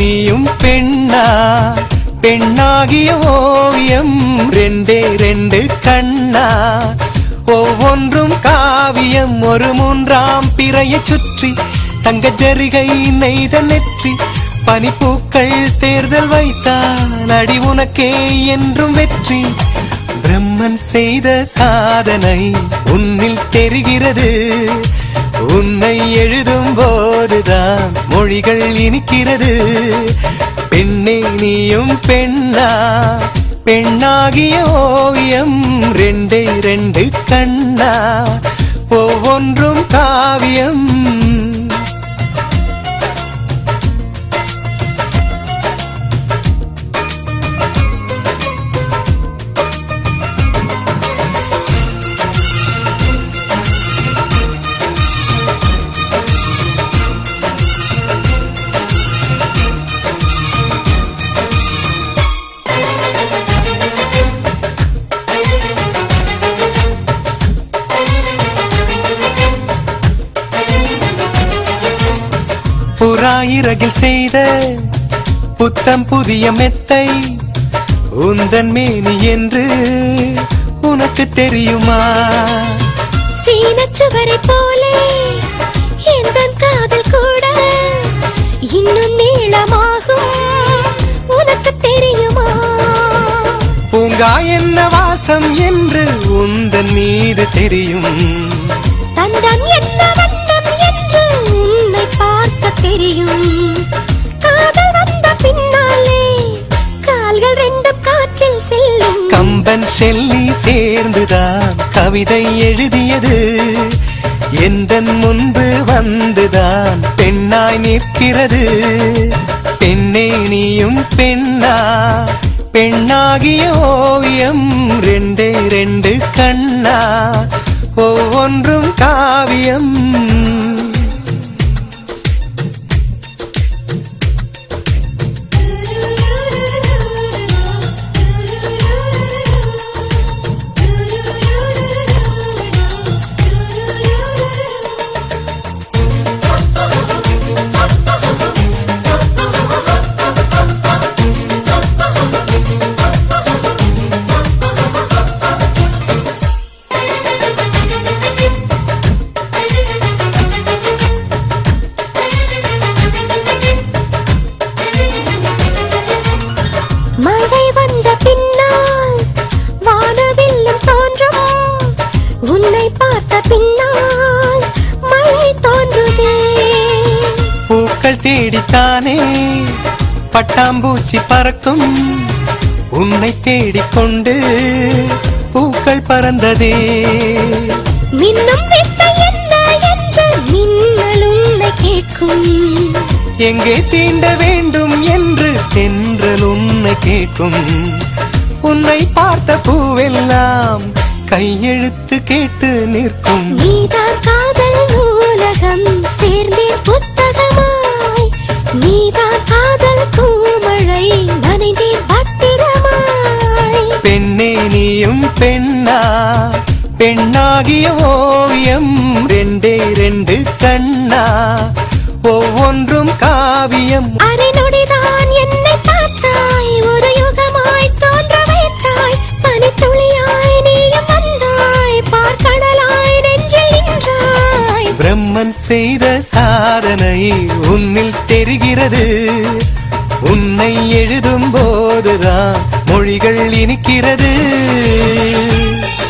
நீயும் பெண்ணா பெண்ணாகிய ஓவியம் ரெண்டே ரெண்டு கண்ணா ஒவ்வொன்றும் காவியம் ஒரு மூன்றாம் பிறையை சுற்றி தங்க ஜரிகை நெய்த நெற்றி பனிப்பூக்கள் தேர்தல் வைத்தான் அடி உனக்கே என்றும் வெற்றி பிரம்மன் செய்த சாதனை உன்னில் தெரிகிறது உன்னை எழுதும் போதுதான் மொழிகள் இனிக்கிறது பெண்ணே நீயும் பெண்ணா பெண்ணாகிய ஓவியம் ரெண்டே ரெண்டு கண்ணா ஒவ்வொன்றும் காவியம் புறாயிரகில் செய்த புத்தம் புதிய மெத்தை உந்தன் மேனி என்று உனக்கு தெரியுமா சீனச்சுவரை போலே எந்தன் காதல் கூட இன்னும் நீளமாகும் உனக்கு தெரியுமா பூங்கா என்ன வாசம் என்று உந்தன் மீது தெரியும் தந்தம் என்ன வண்ணம் என்று உன்னை பார்க்க தெரியும் காதல் வந்த பின்னாலே கால்கள் ரெண்டும் காற்றில் செல்லும் கம்பன் செல்லி சேர்ந்துதான் கவிதை எழுதியது எந்தன் முன்பு வந்துதான் பெண்ணாய் நிற்கிறது பெண்ணே நீயும் பெண்ணா பெண்ணாகிய ஓவியம் ரெண்டே ரெண்டு கண்ணா ஒவ்வொன்றும் காவியம் மழை வந்த பின்னால் வானவில்லும் தோன்றும் உன்னை பார்த்த பின்னால் மழை தோன்றுதே பூக்கள் தேடித்தானே பட்டாம்பூச்சி பறக்கும் உன்னை தேடிக்கொண்டு பூக்கள் பறந்ததே மின்னும் வித்தை என்ன என்று மின்னல் உன்னை கேட்கும் எங்கே தீண்ட வேண்டும் என்று தென்றல் உன்னை கேட்கும் உன்னை பார்த்த பூவெல்லாம் கையெழுத்து கேட்டு நிற்கும் நீதான் காதல் நூலகம் சேர்ந்தேன் புத்தகமாய் நீதான் காதல் பூமழை நனைந்தேன் பத்திரமாய் பெண்ணே நீயும் பெண்ணா பெண்ணாகிய ஓவியம் ரெண்டே ரெண்டு கண்ணா ஒவ்வொன்றும் காவியம் அரை நொடிதான் என்னை பார்த்தாய் ஒரு யுகமாய் தோன்ற வைத்தாய் பனித்துளியாய் நீயும் வந்தாய் பார்க்கடலாய் நெஞ்சில் நின்றாய் பிரம்மன் செய்த சாதனை உன்னில் தெரிகிறது உன்னை எழுதும் போதுதான் மொழிகள் இனிக்கிறது